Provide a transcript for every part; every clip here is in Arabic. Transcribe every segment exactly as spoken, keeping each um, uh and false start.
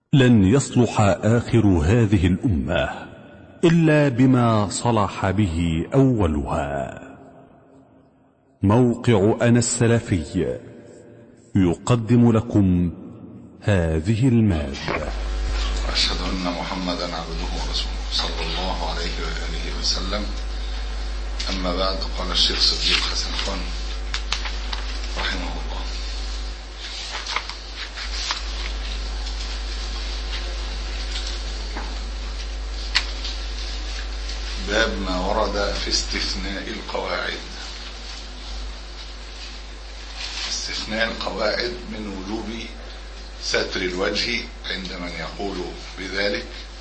لن يصلح آخر هذه الأمة إلا بما صلح به أولها. موقع أنا السلفي يقدم لكم هذه المادة. أشهد أن محمدا عبده ورسوله صلى الله عليه وآله وسلم. أما بعد، قال الشيخ صديق حسن خان رحمه الله: باب ما ورد في استثناء القواعد. استثناء القواعد من وجوب ستر الوجه عند من يقول بذلك،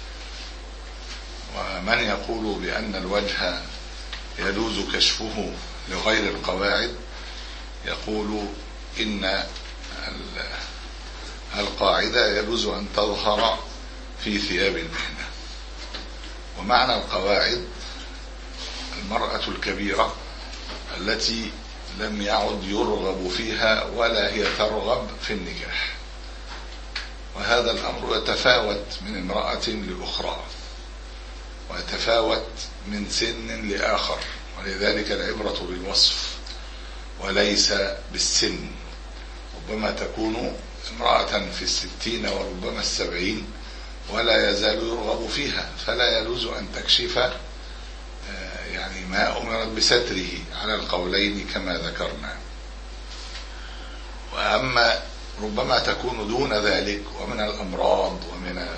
ومن يقول بأن الوجه يجوز كشفه لغير القواعد يقول إن القاعدة يجوز أن تظهر في ثياب المهنة. ومعنى القواعد المرأة الكبيرة التي لم يعد يرغب فيها ولا هي ترغب في النكاح، وهذا الأمر يتفاوت من امرأة لأخرى ويتفاوت من سن لآخر، ولذلك العبرة بالوصف وليس بالسن. ربما تكون امرأة في الستين وربما السبعين ولا يزال يرغب فيها، فلا يجوز أن تكشف يعني ما أمرت بستره على القولين كما ذكرنا. وأما ربما تكون دون ذلك ومن الأمراض ومن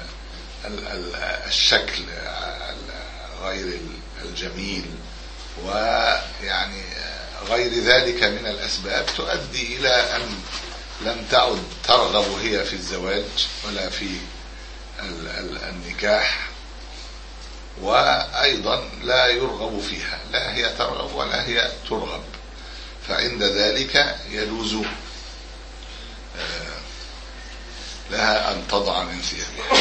الشكل غير الجميل ويعني غير ذلك من الأسباب تؤدي إلى أن لم تعد ترغب هي في الزواج ولا في النكاح، وأيضا لا يرغب فيها، لا هي ترغب ولا هي ترغب، فعند ذلك يجوز لها أن تضع من ثيابها.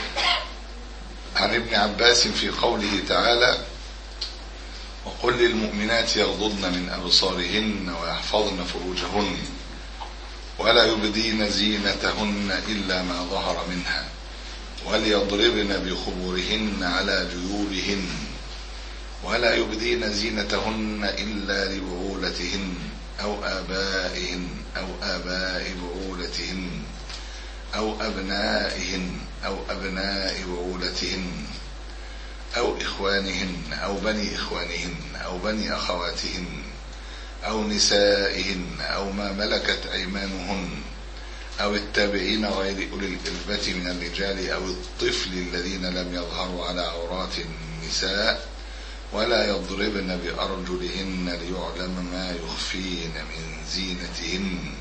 عن ابن عباس في قوله تعالى: وقل للمؤمنات يغضضن من أبصارهن ويحفظن فروجهن ولا يبدين زينتهن إلا ما ظهر منها وليضربن بخمورهن على جيوبهن ولا يبدين زينتهن إلا لبعولتهن أو آبائهن أو آباء بعولتهن أو أبنائهن أو أبناء بعولتهن أو إخوانهن أو بني إخوانهن أو بني أخواتهن أو نسائهن أو ما ملكت أيمانهن أو التابعين غير أولي الإربة من الرجال أو الطفل الذين لم يظهروا على عورات النساء ولا يضربن بأرجلهن ليعلم ما يخفين من زينتهن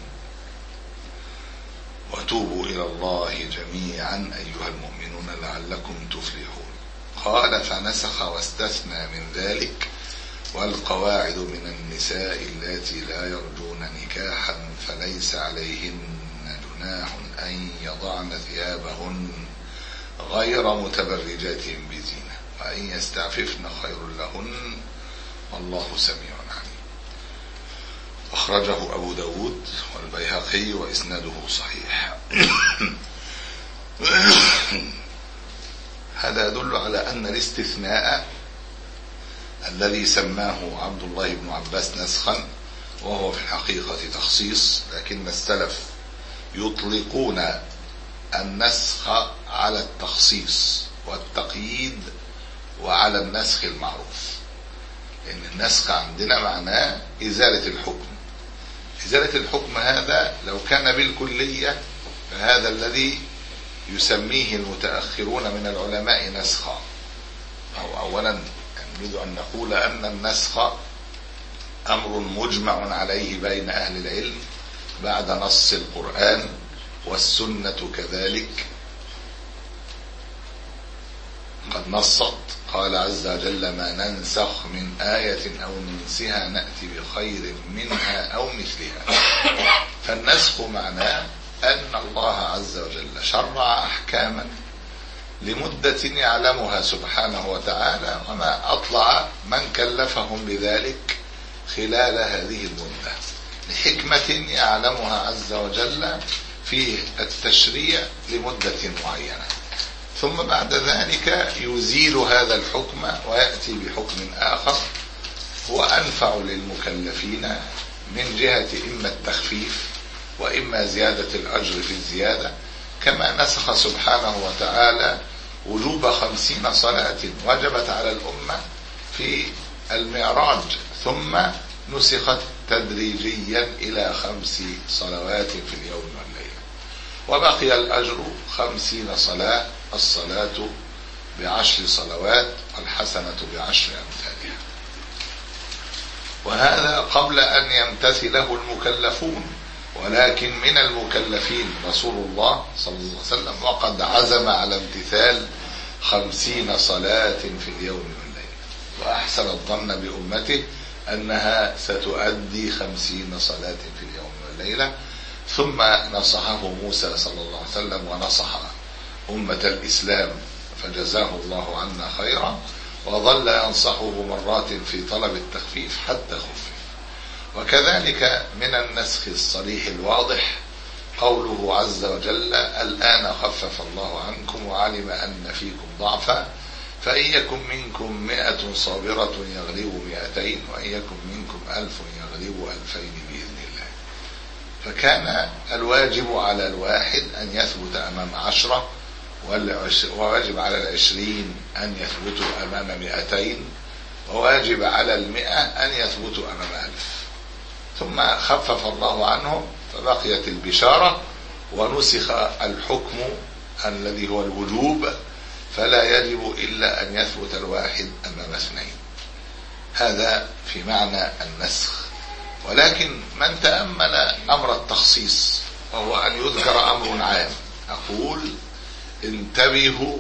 وتوبوا إلى الله جميعا أيها المؤمنون لعلكم تفلحون. قال: فنسخ واستثنى من ذلك: والقواعد من النساء اللاتي لا يرجون نكاحا فليس عليهن جناح أن يضعن ثيابهن غير متبرجات بزينة وأن يستعففن خير لهن والله سميع عليم. أخرجه أبو داود والبيهقي وإسناده صحيح. هذا يدل على أن الاستثناء الذي سماه عبد الله بن عباس نسخا وهو في الحقيقة تخصيص، لكن السلف يطلقون النسخ على التخصيص والتقييد وعلى النسخ المعروف، لأن النسخ عندنا معناه إزالة الحكم. إزالة الحكم هذا لو كان بالكلية فهذا الذي يسميه المتأخرون من العلماء نسخا. أو أولا نريد أن نقول أن النسخ أمر مجمع عليه بين أهل العلم بعد نص القرآن والسنة كذلك قد نصت. قال عز وجل: ما ننسخ من آية أو ننسها نأتي بخير منها أو مثلها. فالنسخ معناه أن الله عز وجل شرع أحكاما لمدة يعلمها سبحانه وتعالى وما أطلع من كلفهم بذلك خلال هذه المدة لحكمة يعلمها عز وجل في التشريع لمدة معينة، ثم بعد ذلك يزيل هذا الحكم ويأتي بحكم آخر هو أنفع للمكلفين من جهة إما التخفيف وإما زيادة الأجر في الزيادة، كما نسخ سبحانه وتعالى وجوب خمسين صلاة وجبت على الأمة في المعراج، ثم نسخت تدريجيا إلى خمس صلوات في اليوم والليلة، وبقي الأجر خمسين صلاة، الصلاة بعشر صلوات والحسنة بعشر أمثالها. وهذا قبل أن يمتثله المكلفون، ولكن من المكلفين رسول الله صلى الله عليه وسلم، وقد عزم على امتثال خمسين صلاة في اليوم والليلة، وأحسن الظن بأمته أنها ستؤدي خمسين صلاة في اليوم والليلة. ثم نصحه موسى صلى الله عليه وسلم ونصح أمة الإسلام فجزاه الله عنا خيرا، وظل ينصحه مرات في طلب التخفيف حتى خفف. وكذلك من النسخ الصريح الواضح قوله عز وجل: الآن خفف الله عنكم وعلم أن فيكم ضعفا فإن يكن منكم مئة صابرة يغلبوا مئتين وإن يكن منكم ألف يغلبوا ألفين بإذن الله. فكان الواجب على الواحد أن يثبت أمام عشرة، وواجب على العشرين أن يثبتوا أمام مئتين، وواجب على المئة أن يثبتوا أمام ألف. ثم خفف الله عنهم فبقيت البشارة، ونسخ الحكم الذي هو الوجوب، فلا يجب إلا أن يثبت الواحد أمام اثنين. هذا في معنى النسخ. ولكن من تأمل أمر التخصيص، وهو أن يذكر أمر عام، أقول انتبهوا،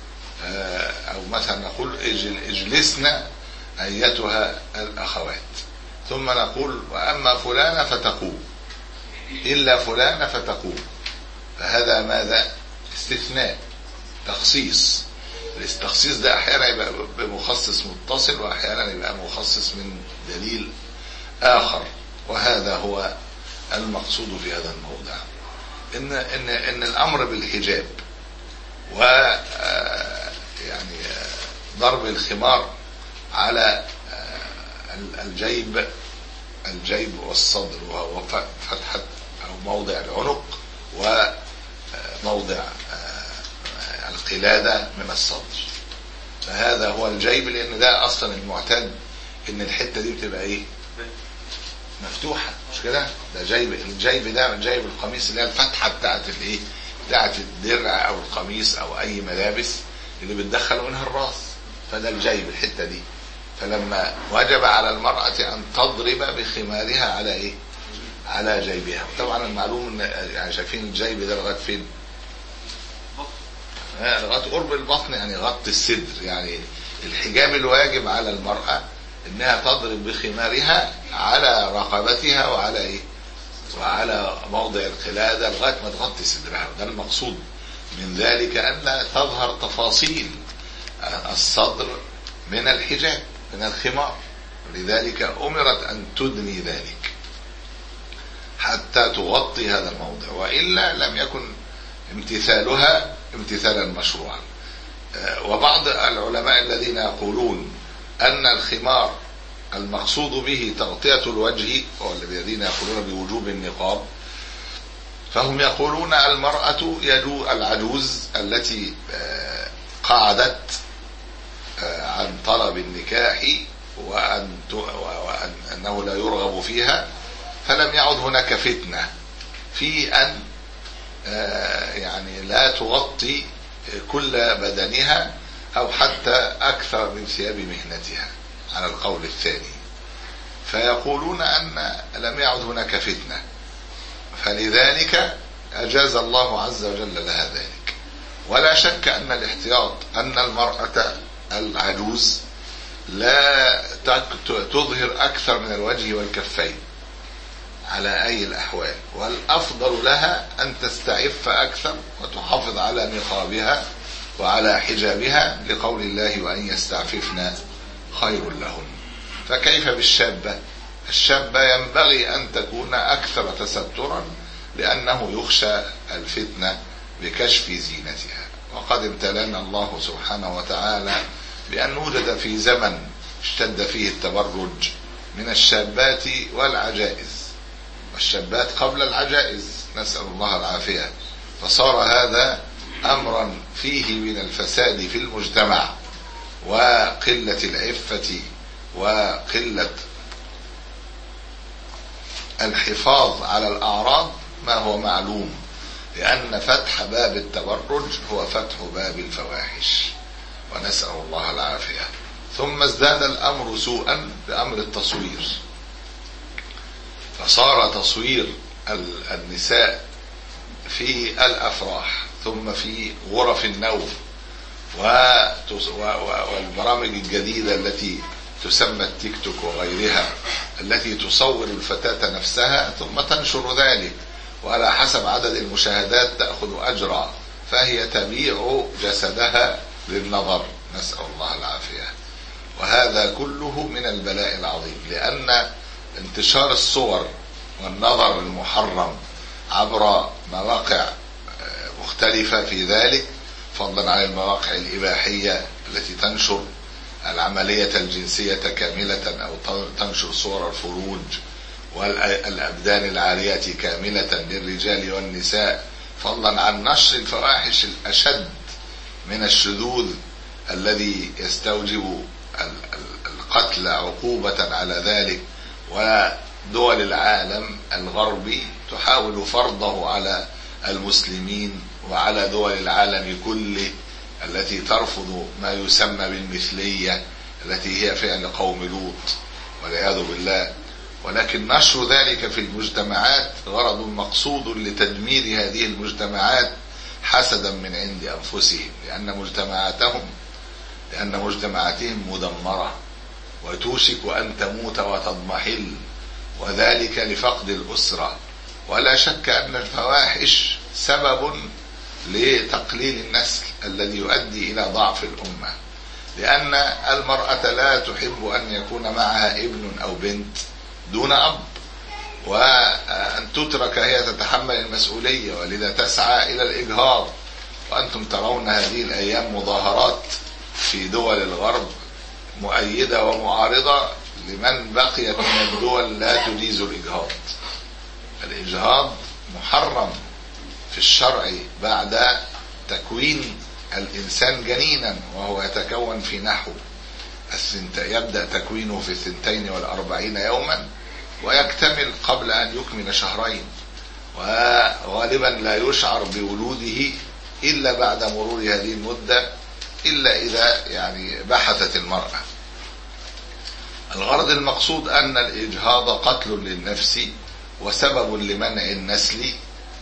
أو مثلا نقول اجلسنا أيتها الأخوات، ثم نقول وأما فلانة فتقوم، إلا فلانة فتقوم، فهذا ماذا؟ استثناء، تخصيص. التخصيص ده أحيانا يبقى بمخصص متصل، وأحيانا يبقى مخصص من دليل آخر، وهذا هو المقصود في هذا الموضع. إن, إن, إن الأمر بالحجاب و يعني ضرب الخمار على الجيب الجيب والصدر، وهو فتحة أو موضع العنق وموضع القلادة من الصدر، فهذا هو الجيب، لأن ده أصلا المعتاد إن الحتة دي بتبقى إيه؟ مفتوحة، مش كده؟ ده جيب. الجيب ده جيب القميص، اللي هي الفتحة بتاعت الإيه؟ بتاعت الدرع أو القميص أو أي ملابس اللي بتدخل منها الراس، فده الجيب، الحتة دي. فلما وجب على المرأة أن تضرب بخمارها على إيه؟ على جيبها. طبعا المعلوم إن يعني شايفين الجيب ده لغاية فين؟ لغاية قرب البطن، يعني غطي الصدر. يعني الحجاب الواجب على المرأة إنها تضرب بخمارها على رقبتها وعلى إيه؟ وعلى موضع القلادة لغاية ما تغطي صدرها. ده المقصود من ذلك، أن لا تظهر تفاصيل الصدر من الحجاب، من الخمار. لذلك أمرت أن تدني ذلك حتى تغطي هذا الموضع، وإلا لم يكن امتثالها امتثالا مشروعا. وبعض العلماء الذين يقولون أن الخمار المقصود به تغطية الوجه، والذين يقولون بوجوب النقاب، فهم يقولون المرأة يجوز العجوز التي قعدت عن طلب النكاح وأن وأنه لا يرغب فيها، فلم يعد هناك فتنة في أن يعني لا تغطي كل بدنها أو حتى أكثر من ثياب مهنتها على القول الثاني. فيقولون أن لم يعد هناك فتنة، فلذلك أجاز الله عز وجل لها ذلك. ولا شك أن الاحتياط أن المرأة العجوز لا تظهر أكثر من الوجه والكفين على أي الأحوال، والأفضل لها أن تستعف أكثر وتحافظ على نقابها وعلى حجابها، لقول الله وأن يستعففن خير لهم. فكيف بالشابة؟ الشابة ينبغي أن تكون أكثر تسترا لأنه يخشى الفتنة بكشف زينتها. وقد امتلأنا الله سبحانه وتعالى بأن نوجد في زمن اشتد فيه التبرج من الشابات والعجائز، والشابات قبل العجائز نسأل الله العافية، فصار هذا أمرا فيه من الفساد في المجتمع وقلة العفة وقلة الحفاظ على الأعراض ما هو معلوم، لأن فتح باب التبرج هو فتح باب الفواحش، ونسأل الله العافية. ثم ازداد الأمر سوءا بأمر التصوير، فصار تصوير النساء في الأفراح ثم في غرف النوم والبرامج الجديدة التي تسمى التيك توك وغيرها التي تصور الفتاة نفسها ثم تنشر ذلك، وعلى حسب عدد المشاهدات تأخذ أجرا، فهي تبيع جسدها للنظر، نسأل الله العافية. وهذا كله من البلاء العظيم، لأن انتشار الصور والنظر المحرم عبر مواقع مختلفة في ذلك، فضلا عن المواقع الإباحية التي تنشر العملية الجنسية كاملة أو تنشر صور الفروج والأبدان العارية كاملة للرجال والنساء، فضلا عن نشر الفواحش الأشد من الشذوذ الذي يستوجب القتل عقوبة على ذلك. ودول العالم الغربي تحاول فرضه على المسلمين وعلى دول العالم كله التي ترفض ما يسمى بالمثلية التي هي فعل قوم لوط والعياذ بالله. ولكن نشر ذلك في المجتمعات غرض مقصود لتدمير هذه المجتمعات حسدا من عند أنفسهم، لأن مجتمعاتهم لأن مجتمعاتهم مدمرة وتوشك أن تموت وتضمحل، وذلك لفقد الأسرة. ولا شك أن الفواحش سبب لتقليل النسل الذي يؤدي إلى ضعف الأمة، لأن المرأة لا تحب أن يكون معها ابن أو بنت دون أب، وأن تترك هي تتحمل المسؤولية، ولذا تسعى إلى الإجهاض. وأنتم ترون هذه الأيام مظاهرات في دول الغرب مؤيدة ومعارضة لمن بقيت من الدول لا تجيز الإجهاض. الإجهاض محرم في الشرع بعد تكوين الإنسان جنينا، وهو يتكون في نحو يبدأ تكوينه في الثنتين والأربعين يوما ويكتمل قبل أن يكمل شهرين، وغالبا لا يشعر بولوده إلا بعد مرور هذه المدة، إلا إذا يعني بحثت المرأة. الغرض المقصود أن الإجهاض قتل للنفس وسبب لمنع النسل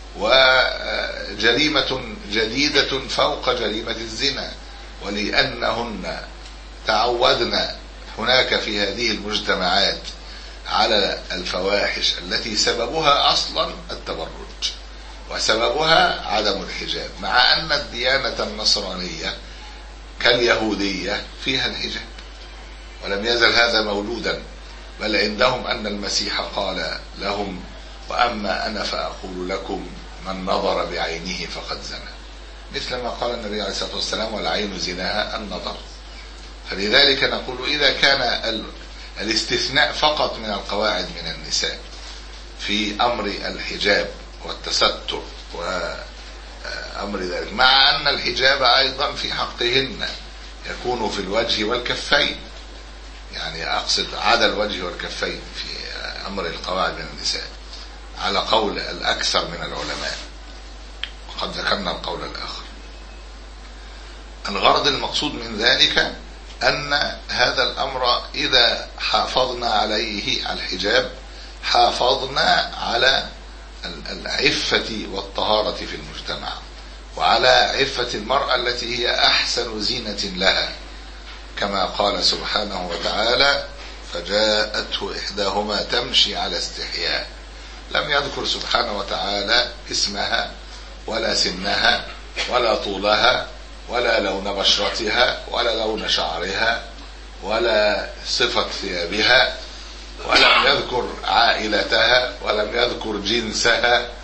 وجريمة جديدة فوق جريمة الزنا، ولأنهن تعودنا هناك في هذه المجتمعات على الفواحش التي سببها أصلا التبرج وسببها عدم الحجاب، مع أن الديانة النصرانية كاليهودية فيها الحجاب، ولم يزل هذا مولودا، بل عندهم أن المسيح قال لهم: وأما أنا فأقول لكم من نظر بعينه فقد زنى، مثل ما قال النبي عليه الصلاة والسلام: والعين زناها النظر. فلذلك نقول إذا كان الاستثناء فقط من القواعد من النساء في أمر الحجاب والتستر وأمر ذلك، مع أن الحجاب أيضا في حقهن يكون في الوجه والكفين، يعني أقصد عدا الوجه والكفين في أمر القواعد من النساء على قول الأكثر من العلماء، وقد ذكرنا القول الآخر. الغرض المقصود من ذلك أن هذا الأمر إذا حافظنا عليه الحجاب حافظنا على العفة والطهارة في المجتمع، وعلى عفة المرأة التي هي أحسن زينة لها، كما قال سبحانه وتعالى: فجاءته إحداهما تمشي على استحياء. لم يذكر سبحانه وتعالى اسمها ولا سنها ولا طولها ولا لون بشرتها ولا لون شعرها ولا صفة ثيابها، ولم يذكر عائلتها ولم يذكر جنسها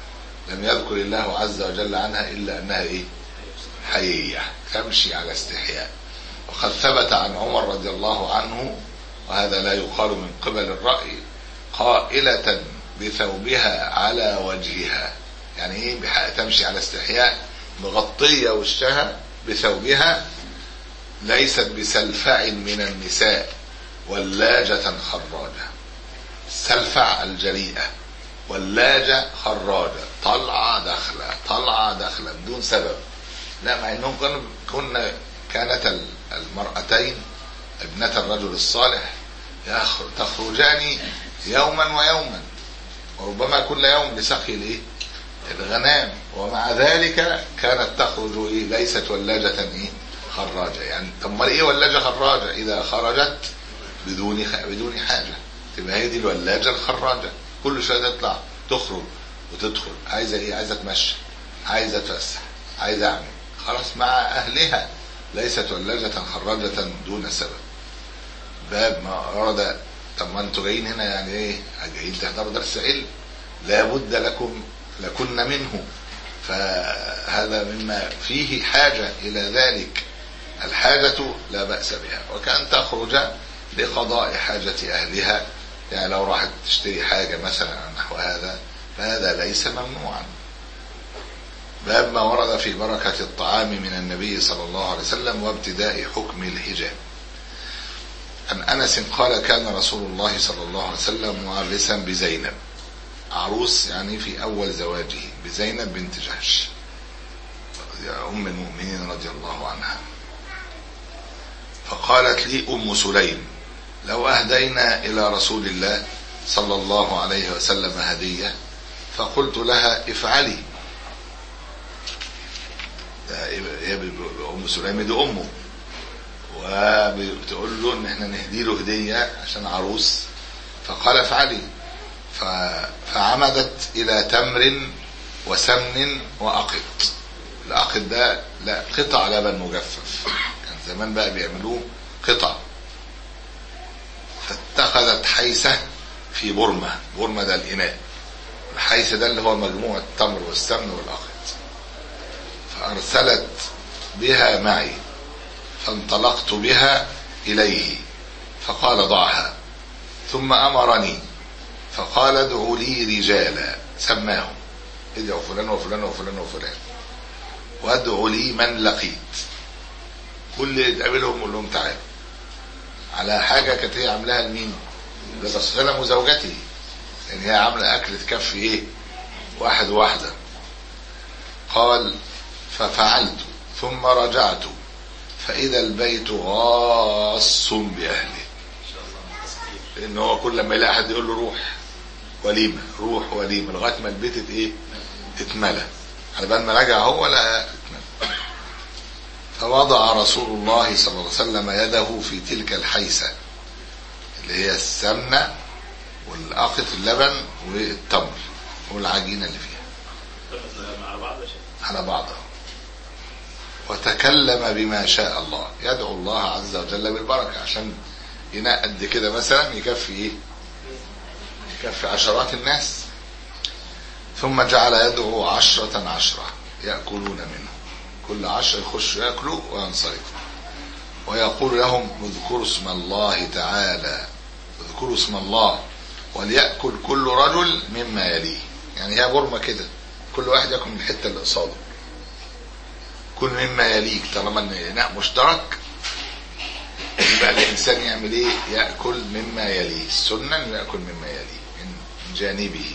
لم يذكر الله عز وجل عنها إلا أنها إيه؟ حيية تمشي على استحياء. وقد ثبت عن عمر رضي الله عنه، وهذا لا يقال من قبل الرأي، قائلة بثوبها على وجهها. يعني ايه بحق تمشي على استحياء؟ مغطية وشها بثوبها، ليست بسلفع من النساء ولاجة خراجة. السلفع الجريئة، ولاجة خراجة، طلعة داخلة طلعة داخلة بدون سبب. لا، مع انهم كانوا كنا كانت المرأتين ابنة الرجل الصالح تخرجان يوما ويوما، وربما كل يوم لسقي الايه؟ الغنام، ومع ذلك كانت تخرج ايه؟ ليست ولاجة ايه؟ خراجة. يعني طب ما ايه ولاجة خراجة؟ اذا خرجت بدون بدون حاجة تبقى هي دي الولاجة الخراجة. كل شوية تطلع تخرج وتدخل، عايزة ايه؟ عايزة تمشي، عايزة تفسح، عايزة اعمل، خلاص مع اهلها. ليست ولاجة خراجة دون سبب. باب ما ورد. طب ما انتوا جايين هنا يعني ايه؟ جايين تحضروا درس علم، لابد لكم لكن منه، فهذا مما فيه حاجة إلى ذلك. الحاجة لا بأس بها، وكأن تخرج لقضاء حاجة أهلها. يعني لو راحت تشتري حاجة مثلا نحو هذا، فهذا ليس ممنوعا. باب ما ورد في بركة الطعام من النبي صلى الله عليه وسلم وابتداء حكم الحجاب. عن أنس قال: كان رسول الله صلى الله عليه وسلم معرسا بزينب، عروس يعني في أول زواجه بزينب بنت جحش أم المؤمنين رضي الله عنها. فقالت لي أم سليم: لو أهدينا إلى رسول الله صلى الله عليه وسلم هدية. فقلت لها: افعلي. أم سليم دي أمه، وبتقول له ان احنا نهدي له هدية عشان عروس. فقال: افعلي. فعمدت الى تمر وسمن وأقط. الأقط ده لا قطع لبن مجفف، كان زمان بقى بيعملوه قطع. فاتخذت حيسة في برمة. برمة ده الإناء، الحيسة ده اللي هو مجموع التمر والسمن والأقط. فأرسلت بها معي، فانطلقت بها إليه، فقال: ضعها. ثم أمرني فقال: ادعوا لي رجالا، سماهم، ادعوا فلان وفلان وفلان وفلان، وادعوا لي من لقيت. كل اللي تقابلهم قول لهم تعالوا. على حاجة كانت هي عاملاها لمين؟ لتسخنم زوجته، لأن هي عاملة أكل تكفي إيه؟ واحد واحدة. قال: ففعلت ثم رجعت فإذا البيت غاص بأهله. لأنه هو كل ما يلاقي حد يقول له روح وليمة روح وليمة، لغاية ما البيت ايه؟ اتملى. على بال ما رجع هو لا اتملى. فوضع رسول الله صلى الله عليه وسلم يده في تلك الحيسة اللي هي السمنة والأقط اللبن والتمر والعجينة اللي فيها على بعضها، وتكلم بما شاء الله، يدعو الله عز وجل بالبركة، عشان إناء قد كده مثلا يكفي ايه؟ يكفي عشرات الناس. ثم جعل يدعو عشرة عشرة يأكلون منه، كل عشر يخشوا يأكلوا وينصرفوا، ويقول لهم: اذكروا اسم الله تعالى، اذكروا اسم الله وليأكل كل رجل مما يليه. يعني هي برمة كده، كل واحد يأكل من الحتة اللي قصاده، كل مما يليك. طالما الإناء مشترك يبقى الإنسان يعمل إيه؟ يأكل مما يليه. السنة يأكل مما يليه من جانبه.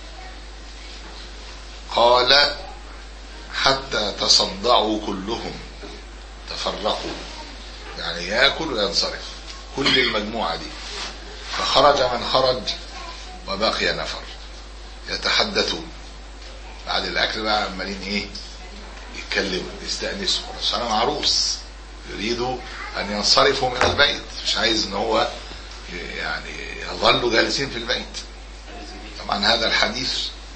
قال: حتى تصدعوا كلهم، تفرقوا، يعني يأكل وينصرف كل المجموعة دي. فخرج من خرج وبقي نفر يتحدثون. بعد الأكل بقى عمالين إيه؟ يتكلموا يستأنسوا، عشان أنا عروس يريدوا أن ينصرفوا من البيت، مش عايز إن هو يعني يظلوا جالسين في البيت. طبعا هذا الحديث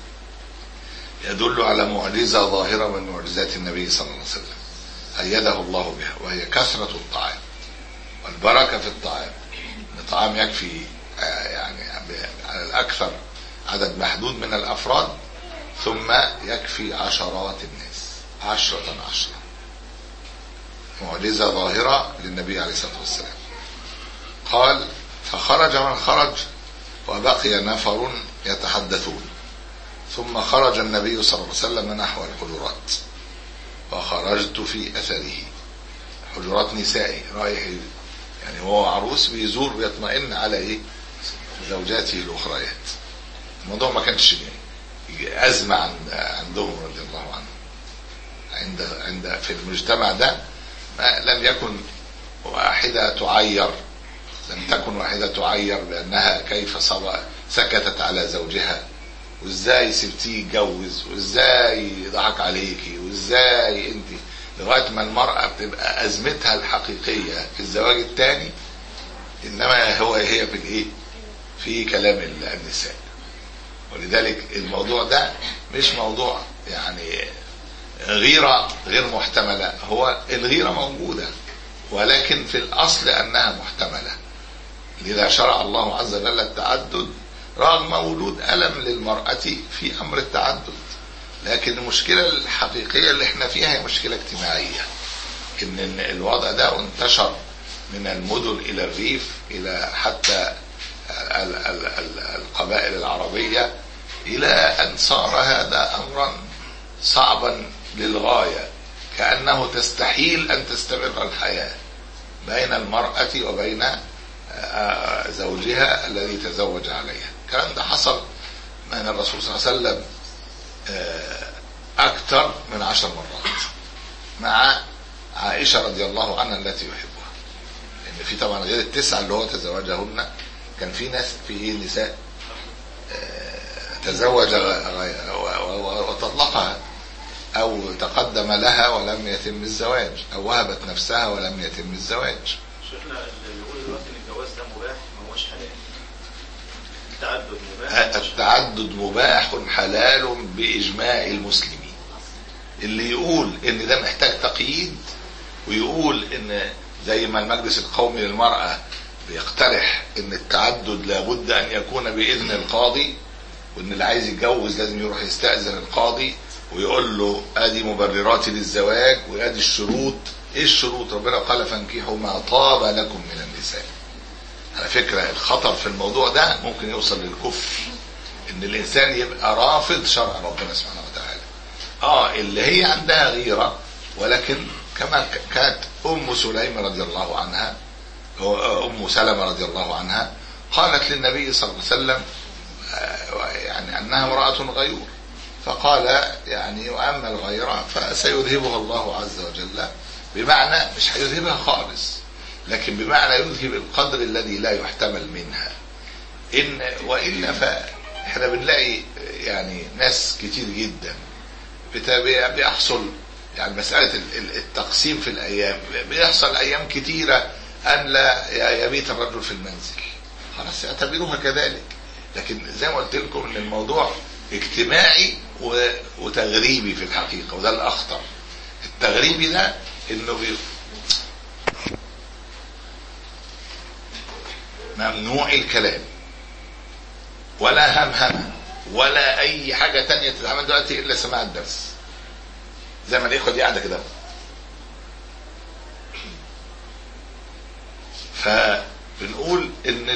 يدل على معجزة ظاهرة من معجزات النبي صلى الله عليه وسلم أيده الله بها، وهي كثرة الطعام والبركة في الطعام. الطعام يكفي يعني على الأكثر عدد محدود من الأفراد، ثم يكفي عشرات الناس، عشرة عشرة. معجزة ظاهرة للنبي عليه الصلاة والسلام. قال: فخرج من خرج وبقي نفر يتحدثون، ثم خرج النبي صلى الله عليه وسلم نحو الحجرات، وخرجت في أثره. حجرات نسائي، رايح يعني هو عروس بيزور بيطمئن على ايه؟ زوجاته الاخريات. الموضوع ما كانش ازمه عندهم رضي الله عنهم. عند عند في المجتمع ده ما لم يكن واحده تعير، لم تكن واحده تعير بانها كيف صبا سكتت على زوجها، وازاي سبتيه يتجوز، وازاي ضحك عليكي، وازاي انت، لغايه ما المراه بتبقى ازمتها الحقيقيه في الزواج الثاني، انما هو هي في الايه؟ في كلام النساء. ولذلك الموضوع ده مش موضوع يعني غيره غير محتمله، هو الغيره موجوده ولكن في الاصل انها محتمله. لذا شرع الله عز وجل التعدد رغم وجود الم للمراه في امر التعدد. لكن المشكله الحقيقيه اللي احنا فيها هي مشكله اجتماعيه، ان الوضع ده انتشر من المدن الى الريف، الى حتى القبائل العربيه، الى ان صار هذا امرا صعبا للغايه، كانه تستحيل ان تستمر الحياه بين المراه وبين زوجها الذي تزوج عليها. الكلام ده حصل من الرسول صلى الله عليه وسلم أكثر من عشر مرات مع عائشة رضي الله عنها التي يحبها. لأن في طبعا غير التسعة اللي هو تزوجهن، كان في ناس في نساء تزوج وطلقها، أو تقدم لها ولم يتم الزواج، أو وهبت نفسها ولم يتم الزواج. شيخنا اللي يقول دلوقتي ان الجواز ده مباح ما هوش حلال. التعدد مباح. التعدد مباح حلال بإجماع المسلمين. اللي يقول ان ده محتاج تقييد، ويقول ان زي ما المجلس القومي للمرأة بيقترح ان التعدد لابد ان يكون بإذن القاضي، وان اللي عايز يتجوز لازم يروح يستأذن القاضي ويقول له ادي مبرراتي للزواج وادي الشروط. ايه الشروط؟ ربنا قال: فانكحوا ما طاب لكم من النساء. على فكرة الخطر في الموضوع ده ممكن يوصل للكفر، ان الانسان يبقى رافض شرع ربنا سبحانه وتعالى. اه اللي هي عندها غيرة، ولكن كما كانت ام سليم رضي الله عنها، ام سلمة رضي الله عنها، قالت للنبي صلى الله عليه وسلم يعني انها امرأة غيور، فقال يعني واما الغيرة فسيذهبها الله عز وجل، بمعنى مش هيذهبها خالص، لكن بمعنى يذهب القدر الذي لا يحتمل منها. إن وإلا فإحنا بنلاقي يعني ناس كتير جدا بيحصل يعني مسألة التقسيم في الأيام، بيحصل أيام كتيرة أن لا يبيت الرجل في المنزل، خلاص يعتبروها كذلك. لكن زي ما قلت لكم إن الموضوع اجتماعي وتغريبي في الحقيقة، وده الأخطر. التغريبي ده إنه بي ممنوع الكلام ولا همهمه ولا اي حاجه تانية تتعمل دلوقتي الا سماع الدرس، زي ما الاخوه دي قاعده كده. فبنقول ان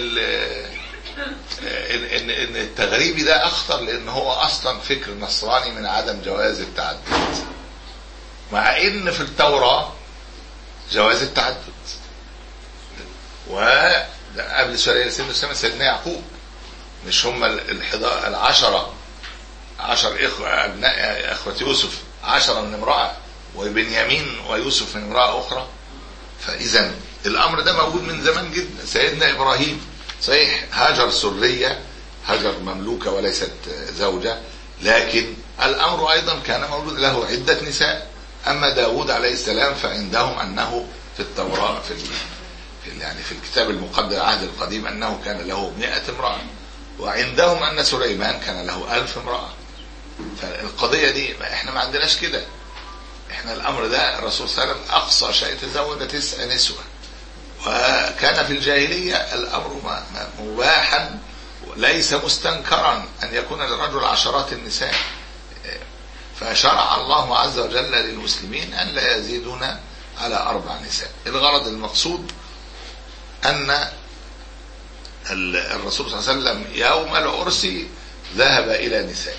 ان ان التغريبي ده اخطر، لان هو اصلا فكر نصراني من عدم جواز التعدد، مع ان في التوراه جواز التعدد. وقبل سوريا سيدنا سيدنا يعقوب، مش هم العشرة عشر إخوة أبناء إخوة يوسف، عشرة من امرأة، وبنيامين ويوسف من امرأة أخرى. فإذا الأمر ده موجود من زمان جدا. سيدنا إبراهيم صحيح هاجر سرية، هاجر مملوكة وليست زوجة، لكن الأمر أيضا كان موجود له عدة نساء. أما داود عليه السلام فعندهم أنه في التوراة في يعني في الكتاب المقدس العهد القديم أنه كان له مئة امرأة، وعندهم أن سليمان كان له ألف امرأة. فالقضية دي ما احنا ما عندناش كده. احنا الأمر ده الرسول صلى الله عليه وسلم أقصى شيء تزوج تسع نسوة، وكان في الجاهلية الأمر مباحا ليس مستنكرا أن يكون للرجل عشرات النساء. فشرع الله عز وجل للمسلمين أن لا يزيدون على أربع نساء. الغرض المقصود أن الرسول صلى الله عليه وسلم يوم العرس ذهب إلى نساء.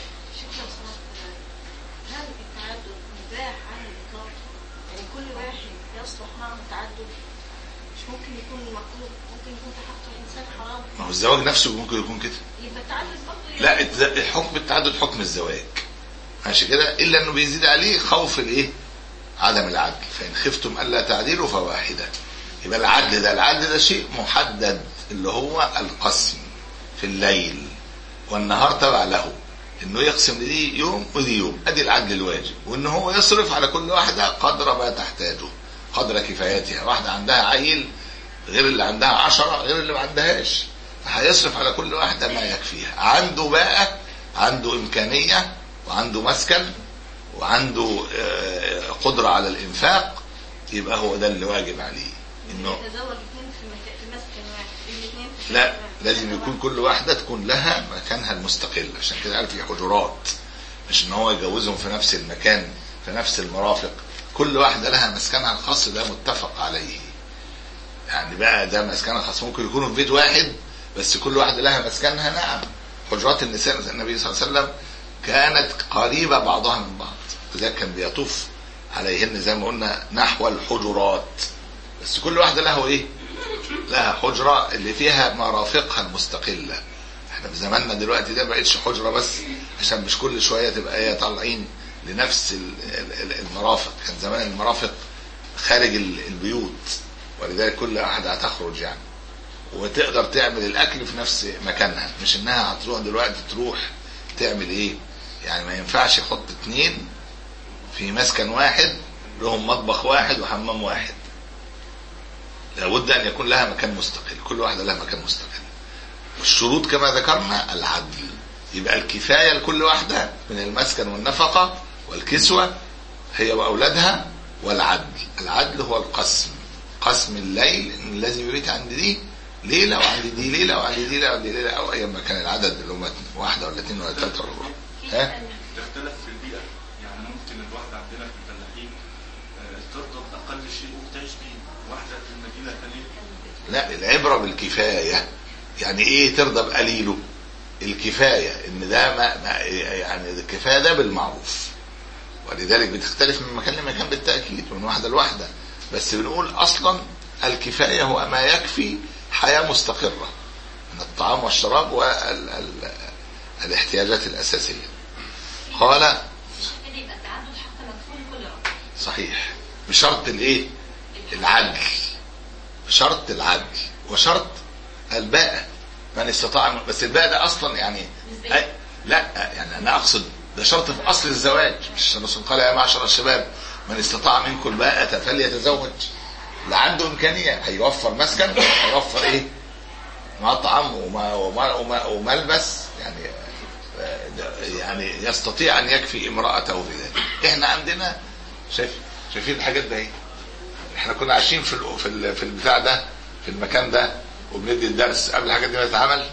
هل التعدد مباح عن الإطلاق؟ يعني كل واحد يصلح معه التعدد، مش ممكن يكون مكروه، ممكن يكون في حق الإنسان حرام. ما هو الزواج نفسه ممكن يكون كده. يبقى التعدد برضه لا، حكم التعدد حكم الزواج ماشي كده، إلا أنه بيزيد عليه خوف الإيه؟ عدم العدل. فإن خفتم ألا تعدلوا فواحدة. يبقى العدل ده العدل ده شيء محدد اللي هو القسم في الليل والنهار تبع له، انه يقسم لدي يوم ودي يوم، ادي العدل الواجب. وان هو يصرف على كل واحدة قدر ما تحتاجه، قدر كفايتها. واحدة عندها عيل غير اللي عندها عشرة غير اللي ما عندهاش، فهيصرف على كل واحدة ما يكفيها. عنده بقى عنده امكانية وعنده مسكن وعنده قدرة على الانفاق، يبقى هو ده اللي واجب عليه. انه يتزوج اثنين في مسكن واحد، الاثنين لا، لازم يكون كل واحدة تكون لها مكانها المستقل. عشان كده قال في حجرات، مش ان هو يجوزهم في نفس المكان في نفس المرافق. كل واحدة لها مسكنها الخاص، ده متفق عليه. يعني بقى ده مسكنها الخاص، ممكن يكونوا في بيت واحد بس كل واحدة لها مسكنها. نعم، حجرات النساء النبي صلى الله عليه وسلم كانت قريبة بعضها من بعض، لذلك كان بيطوف عليهن زي ما قلنا نحو الحجرات، بس كل واحدة له ايه؟ لها حجرة اللي فيها مرافقها المستقلة. احنا في زماننا دلوقتي ده بقتش حجرة بس، عشان مش كل شوية تبقى ايه طالعين لنفس المرافق. كان زمان المرافق خارج البيوت، ولذلك كل واحدة هتخرج يعني وتقدر تعمل الاكل في نفس مكانها، مش انها هتروح دلوقتي تروح تعمل ايه. يعني ما ينفعش يحط اتنين في مسكن واحد لهم مطبخ واحد وحمام واحد، لابد ان يكون لها مكان مستقل، كل واحدة لها مكان مستقل. والشروط كما ذكرنا العدل، يبقى الكفاية لكل واحدة من المسكن والنفقة والكسوة هي وأولادها، والعدل العدل هو القسم، قسم الليل، ان لازم يبيت عند دي ليلة وعند دي ليلة وعند دي ليلة وعند دي ليلة، او اي مكان العدد اللي هم واحدة ولا اثنين ولا ثلاثة ولا ربع. ها؟ تختلف في البيئة، يعني ممكن الواحدة عندنا في الفلاحين ترضى بأقل شيء وتعيش بيه، واحدة في المدينة ثانية. لا، العبرة بالكفاية. يعني ايه ترضى بقليله؟ الكفاية ان ده ما ما يعني الكفاية ده بالمعروف، ولذلك بتختلف من مكان لمكان بالتأكيد من واحدة لواحدة، بس بنقول اصلا الكفاية هو ما يكفي حياة مستقرة من الطعام والشراب والاحتياجات الأساسية. قال صحيح بشرط الايه؟ العدل، بشرط العدل وشرط الباء من استطاع. بس الباء ده اصلا يعني أي لا، يعني انا اقصد ده شرط في اصل الزواج، مش الرسول قال يا معشر الشباب من استطاع منكم الباءة فليتزوج. اللي عنده امكانيه هيوفر مسكن، هيوفر ايه؟ مطعم وما وما وما وملبس، يعني يعني يستطيع ان يكفي امرأته بذلك. احنا عندنا شايف شايفين الحاجات ده ايه؟ احنا كنا عايشين في ال في ال في البتاع ده في المكان ده وبندي الدرس قبل الحاجات دي ما تتعمل.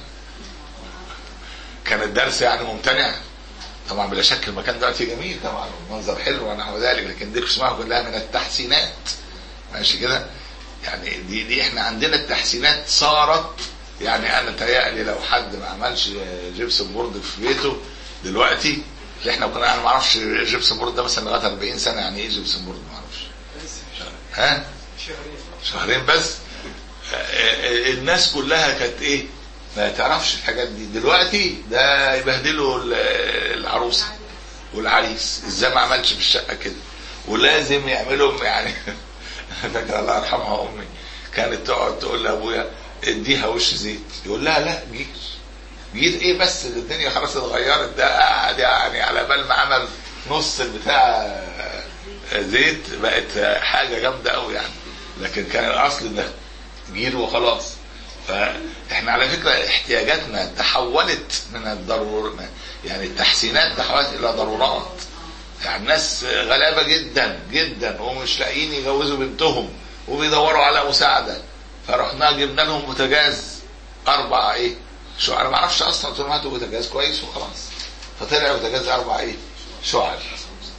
كان الدرس يعني ممتنع طبعا، بلا شك المكان دلوقتي جميل طبعا والمنظر حلو ونحو ذلك، لكن دي اسمها كلها من التحسينات ماشي كده. يعني دي دي احنا عندنا التحسينات صارت، يعني انا تهيألي لو حد ما عملش جبسن بورد في بيته دلوقتي، احنا كنا انا ما اعرفش جبسن بورد ده مثلا لغايه أربعين سنه. يعني ايه جبسن بورد؟ ما اعرفش. ها شهرين بس. الناس كلها كانت ايه ما تعرفش الحاجات دي. دلوقتي ده يبهدلوا العروسه والعريس ازاي ما عملش في الشقه كده، ولازم يعملوا يعني فاكر الله يرحمها امي كانت تقعد تقول لابويا اديها وش زيت، يقول لها لا جير جير ايه بس الدنيا خلاص اتغيرت. ده قاعد يعني على بال ما عمل نص البتاع زيت بقت حاجه جامده قوي يعني، لكن كان الاصل ده جير وخلاص. فاحنا على فكره احتياجاتنا تحولت من الضرور، يعني التحسينات تحولت الى ضرورات. يعني الناس غلابه جدا جدا ومش لاقيين يجوزوا بنتهم وبيدوروا على مساعده، فرحنا جبنا لهم بوتاجاز اربع ايه شعر. ما اعرفش اصلا، قلت لهم هاتوا بوتاجاز كويس وخلاص، فطلع بوتاجاز اربع ايه شعر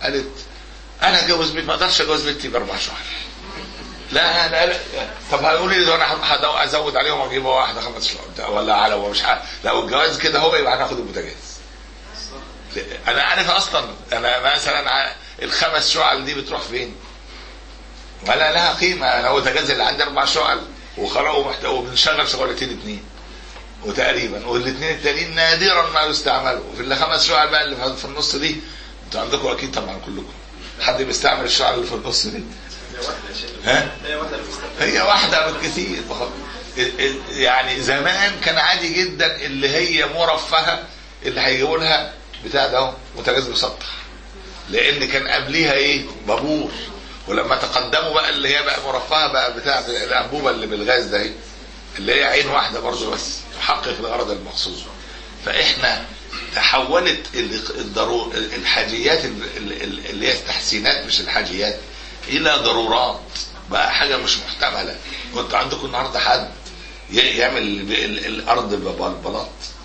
قالت انا اتجوز بنت، ما اقدرش اتجوز بنتي باربع شهور. لا لا لا طب هيقول لي انا ازود عليهم واجيب واحده خمس شهور ولا على مش عارف. لو الجواز كده هو يبقى هناخد البوتاجاز. انا عارف اصلا انا مثلا الخمس شعل دي بتروح فين ولا لها قيمه. انا هو البوتاجاز اللي عندي اربع شعل وخلاص وبنشغل شغلتين اتنين وتقريبا، والاثنين التانيين نادرا ما يستعملوا. وفي اللي خمس شعل بقى اللي في النص دي انتوا عندكم اكيد طبعا كلكم حد بيستعمل الشعل اللي في النص دي؟ ها؟ هي واحده بالكثير. يعني زمان كان عادي جدا اللي هي مرفهه اللي هيجيبوا لها بتاع ده بوتاجاز مسطح، لان كان قبليها ايه بابور. ولما تقدموا بقى اللي هي بقى مرفهه بقى بتاع الانبوبه اللي بالغاز ده ايه اللي هي عين واحده برضه بس تحقق الغرض المقصود. فاحنا تحولت الضرور الحاجيات اللي هي تحسينات مش الحاجيات الى ضرورات، بقى حاجه مش محتمله. كنت عندكم النهارده حد يعمل الارض ببلاط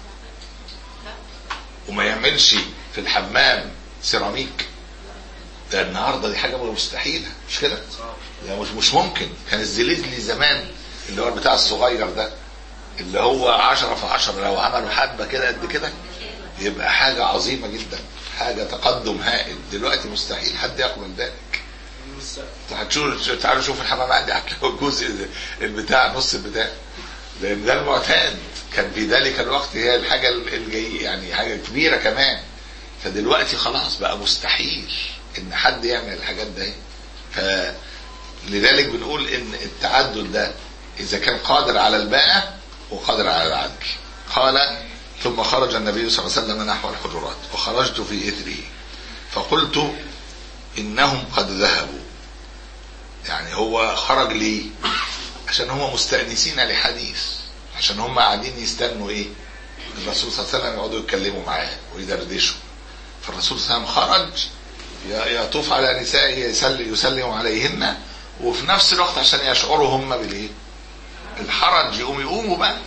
وما يعملش في الحمام سيراميك؟ ده النهارده دي حاجه مستحيله مش كده؟ يعني مش مش ممكن. كان الزليزلي زمان اللي هو بتاع الصغير ده اللي هو عشرة في عشرة لو عملوا حبه كده قد كده يبقى حاجه عظيمه جدا، حاجه تقدم هائل. دلوقتي مستحيل حد يقبل ذلك. هتشوفوا تعالوا شوفوا الحمام عندي هتلاقوا الجزء البتاع نص البتاع، لان ده المعتاد كان في ذلك الوقت. هي الحاجه الجايه يعني حاجه كبيره كمان. فدلوقتي خلاص بقى مستحيل ان حد يعمل الحاجات دي. فلذلك بنقول ان التعدد ده اذا كان قادر على الباءة وقادر على العدل. قال ثم خرج النبي صلى الله عليه وسلم نحو الحجرات وخرجت في اثره فقلت انهم قد ذهبوا. يعني هو خرج ليه؟ عشان هم مستأنسين لحديث، عشان هم قاعدين يستنوا ايه الرسول صلى الله عليه وسلم يقعدوا يتكلموا معاه ويدردشوا. فالرسول صلى الله عليه وسلم خرج يطوف على نسائه يسلم, يسلم عليهن، وفي نفس الوقت عشان يشعروا هم بالايه الحرج يقوم يقوموا بقى.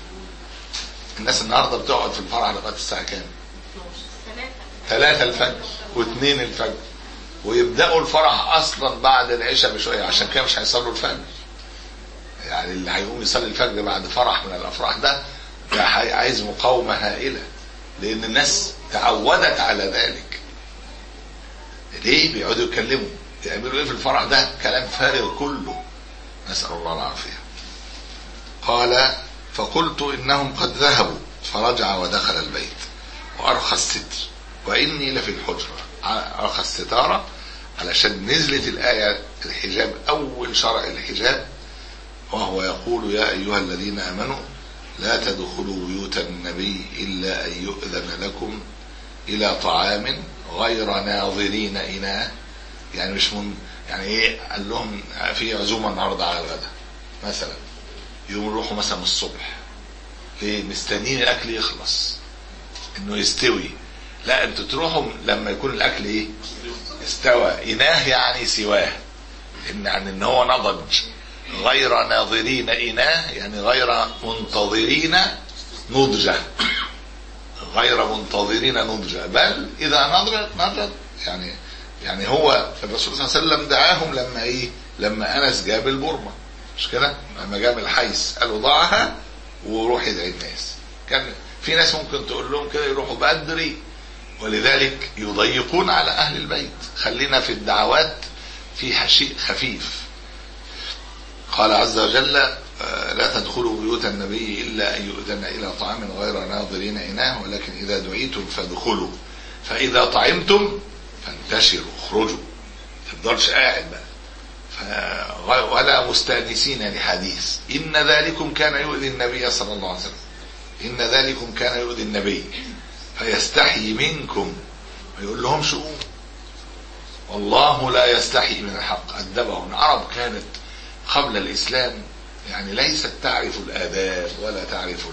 الناس النهارده بتقعد في الفرح لغايه الساعه كام؟ ثلاثة الفجر واثنين الفجر، ويبداوا الفرح اصلا بعد العشاء بشويه. عشان كده مش هيصلوا الفجر. يعني اللي هيقوم يصلي الفجر بعد فرح من الافراح ده ده عايز مقاومه هائله، لان الناس تعودت على ذلك. ليه؟ بيقعدوا يتكلموا يعملوا ايه في الفرح ده؟ كلام فارغ كله، نسال الله العافيه. قال فقلت انهم قد ذهبوا فرجع ودخل البيت وارخى الستر واني لفي الحجره. ارخى الستاره علشان نزلت الايه الحجاب، اول شرع الحجاب، وهو يقول يا ايها الذين امنوا لا تدخلوا بيوت النبي الا ان يؤذن لكم الى طعام غير ناظرين اناه. يعني مش من يعني ايه قال لهم في عزومه النهارده على الغداء مثلا، يقوموا يروحوا مثلا الصبح ليه؟ مستنيين الاكل يخلص انه يستوي. لا انتوا تروحوا لما يكون الاكل ايه استوى. اناه يعني سواه، ان يعني ان هو نضج. غير ناظرين اناه يعني غير منتظرين نضجه، غير منتظرين نضجه، بل اذا نضجت نضجت. يعني يعني هو الرسول صلى الله عليه وسلم دعاهم لما ايه لما انس جاب البرمه مش كده؟ لما جاب الحيث قالوا ضعها وروح يدعي الناس. كان في ناس ممكن تقول لهم كده يروحوا بدري، ولذلك يضيقون على اهل البيت. خلينا في الدعوات في شيء خفيف. قال عز وجل لا تدخلوا بيوت النبي الا ان يؤذن الى طعام غير ناظرين اناه ولكن اذا دعيتم فادخلوا فاذا طعمتم فانتشروا اخرجوا. ما تفضلش قاعد بقى ولا مستأنسين لحديث. إن ذلكم كان يؤذي النبي صلى الله عليه وسلم، إن ذلكم كان يؤذي النبي فيستحي منكم. ويقول لهم شؤون والله لا يستحي من الحق. أدبهم. العرب كانت قبل الإسلام يعني ليست تعرف الآداب ولا تعرف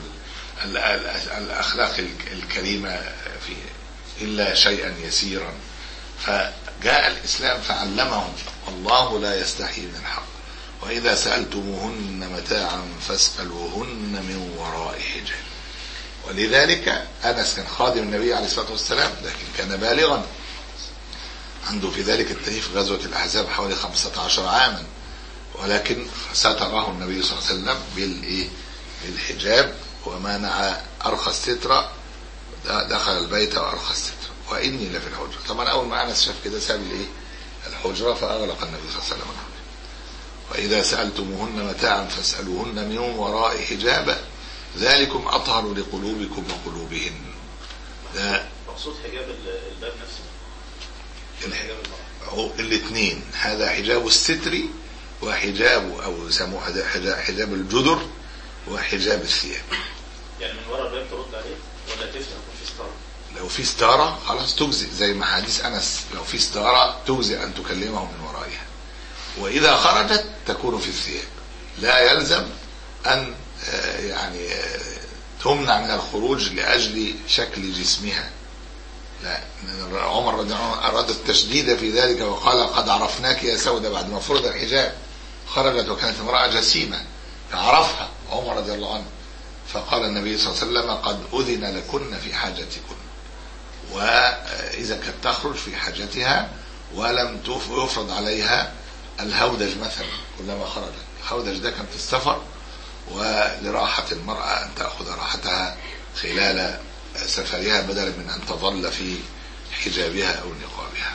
الأخلاق الكريمة في إلا شيئا يسيرا. فجاء الإسلام فعلمهم والله لا يستحي من الحق. وإذا سألتموهن متاعا فاسألوهن من وراء حجاب. ولذلك أنس كان خادم النبي عليه الصلاة والسلام لكن كان بالغا، عنده في ذلك التاريخ غزوة الأحزاب حوالي خمسة عشر عاما، ولكن ستره النبي صلى الله عليه وسلم بالإيه؟ بالحجاب، ومنع أرخى الستر دخل البيت وأرخى الستر وإني لفي الحجرة. طبعا أول ما أنس شاف كده ساب الإيه؟ الحجرة، فأغلق النبي صلى الله عليه وسلم. وإذا سألتموهن متاعا فاسألوهن من وراء حجاب ذلكم أطهر لقلوبكم وقلوبهن. ده مقصود حجاب الباب نفسه، الحجاب المرأة الاثنين، هذا حجاب الستر وحجاب أو يسموه حجاب الجدر وحجاب الثياب. يعني من وراء الباب ترد عليه ولا تفتح يكون في ستارة؟ لو في ستارة خلاص تجزئ، زي ما حديث أنس لو في ستارة تجزئ أن تكلمه من ورائها. وإذا خرجت تكون في الثياب، لا يلزم أن يعني تمنع من الخروج لأجل شكل جسمها، لا. عمر رضي الله عنه أراد التشديد في ذلك وقال قد عرفناك يا سودة بعد ما فرض الحجاب. خرجت وكانت امرأة جسيمة فعرفها عمر رضي الله عنه، فقال النبي صلى الله عليه وسلم قد أذن لكن في حاجتكن. وإذا كانت تخرج في حاجتها ولم يفرض عليها الهودج مثلا كلما خرجت، الهودج ده كان في السفر ولراحة المرأة أن تأخذ راحتها خلال سفرها بدلا من أن تظل في حجابها أو نقابها.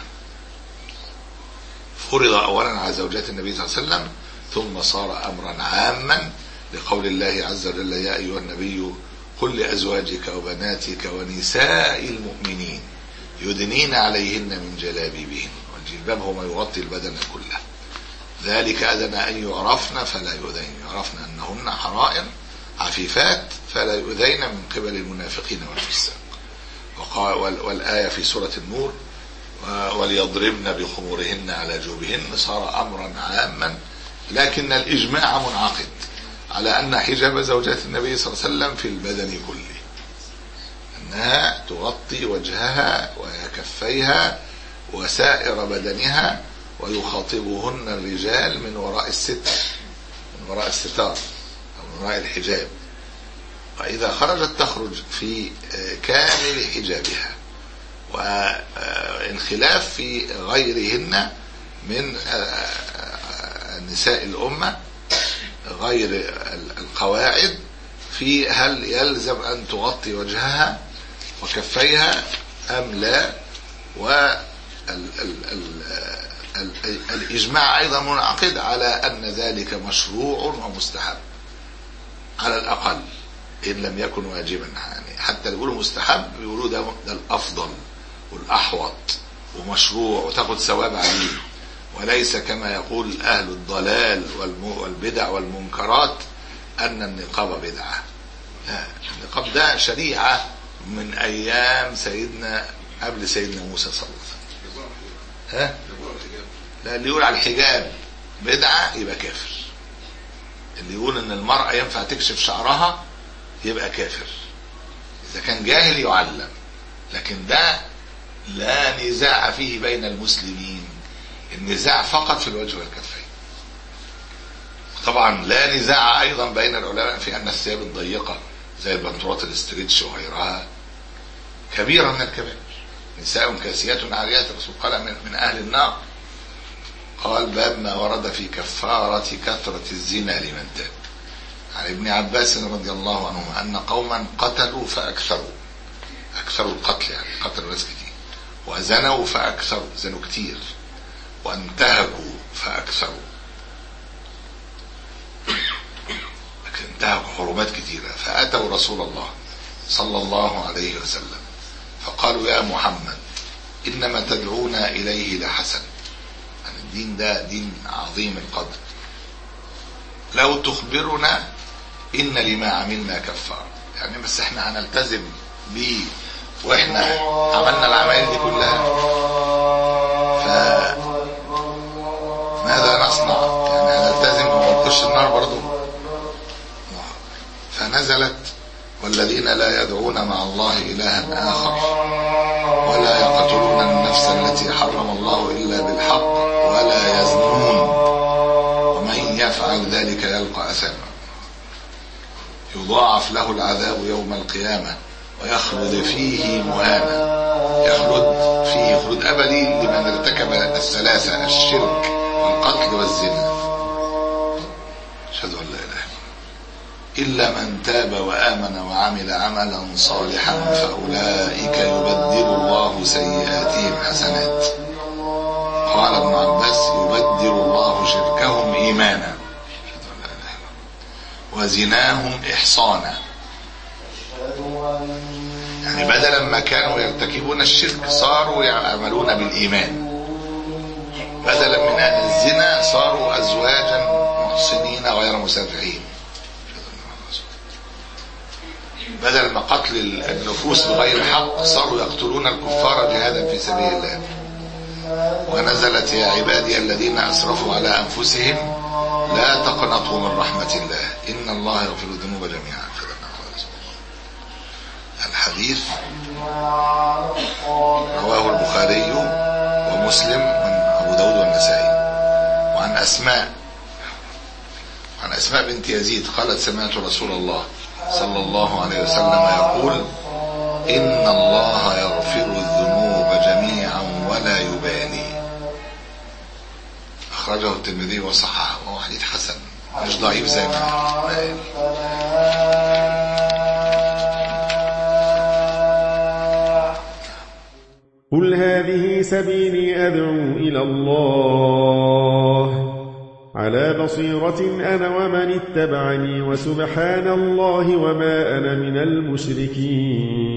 فرض أولا على زوجات النبي صلى الله عليه وسلم، ثم صار أمرا عاما لقول الله عز وجل يا أيها النبي قل لأزواجك وبناتك ونساء المؤمنين يدنين عليهن من جلابيبهن. والجلباب هو ما يغطي البدن كله، ذلك أدنى أن يعرفن فلا يؤذين، يعرفن أنهن حرائر عفيفات فلا يؤذين من قبل المنافقين والفساق. والآية في سورة النور وليضربن بخمورهن على جوبهن صار أمرا عاما، لكن الإجماع منعقد على أن حجاب زوجات النبي صلى الله عليه وسلم في البدن كله، أنها تغطي وجهها وكفيها وسائر بدنها، ويخاطبهن الرجال من وراء الستر، من وراء الستار أو من وراء الحجاب. وإذا خرجت تخرج في كامل حجابها، والخلاف في غيرهن من نساء الأمة غير القواعد في هل يلزم أن تغطي وجهها وكفيها أم لا. والإجماع أيضا منعقد على أن ذلك مشروع ومستحب على الأقل إن لم يكن واجبا، يعني حتى يقولوا مستحب يقولوا ده, ده الأفضل والأحوط ومشروع وتاخد ثواب عليه، وليس كما يقول أهل الضلال والبدع والمنكرات أن النقاب بدعة. لا، النقاب ده شريعة من أيام سيدنا قبل سيدنا موسى صلى الله عليه وسلم. ها؟ لا، اللي يقول على الحجاب بدعة يبقى كافر، اللي يقول ان المرأة ينفع تكشف شعرها يبقى كافر، إذا كان جاهل يعلم. لكن ده لا نزاع فيه بين المسلمين، النزاع فقط في الوجه والكفين. طبعا لا نزاع أيضا بين العلماء في أن الثياب الضيقة زي البنطلونات الاستريتش وغيرها كبيرة من الكبائر. نساء كاسيات عاريات، الرسول قال من, من أهل النار. قال باب ما ورد في كفارة كثرة الزنا لمن تاب. عن ابن عباس رضي الله عنه أن قوما قتلوا فأكثروا، أكثروا القتل يعني قتلوا ناس كتير، وزنوا فأكثروا، زنوا كتير، وانتهكوا فأكثروا، انتهكوا حرمات كتيرة. فأتوا رسول الله صلى الله عليه وسلم فقالوا يا محمد إنما تدعونا إليه لحسن، يعني الدين ده دين عظيم القدر، لو تخبرنا إن لما عملنا كفار، يعني بس احنا هنلتزم بيه واحنا عملنا العمائل دي كلها، فماذا نصنع؟ يعني هنلتزم ونخش النار برضو. فنزلت والذين لا يدعون مع الله إلها آخر ولا يقتلون النفس التي حرم الله إلا بالحق ولا يزنون ومن يفعل ذلك يلقى أثاما يضاعف له العذاب يوم القيامة ويخلد فيه مهانا يخلد فيه خلود أبدي لمن ارتكب الثلاثة: الشرك والقتل والزنا. أشهد أن لا إله إلا من تاب وآمن وعمل عملا صالحا فأولئك يبدل الله سيئاتهم حسنات. قال ابن عباس: يبدل الله شركهم إيمانا وزناهم إحصانا. يعني بدلا ما كانوا يرتكبون الشرك صاروا يعملون بالإيمان، بدلا من أهل الزنا صاروا أزواجا محسنين غير مسافحين، بدل ما قتل النفوس بغير حق صاروا يقتلون الكفار جهادا في سبيل الله. ونزلت: يا عبادي الذين أسرفوا على أنفسهم لا تقنطوا من رحمة الله إن الله يغفر الذنوب جميعا. الحديث رواه البخاري ومسلم وأبو داود والنسائي. وعن أسماء عن أسماء بنت يزيد قالت: سمعت رسول الله صلى الله عليه وسلم يقول: إن الله يغفر الذنوب جميعا ولا يبالي. أخرجه الترمذي وصححه، وهو حديث حسن مش ضعيف زي ما قال. قل هذه سبيلي أدعو إلى الله على بصيرة أنا ومن اتبعني وسبحان الله وما أنا من المشركين.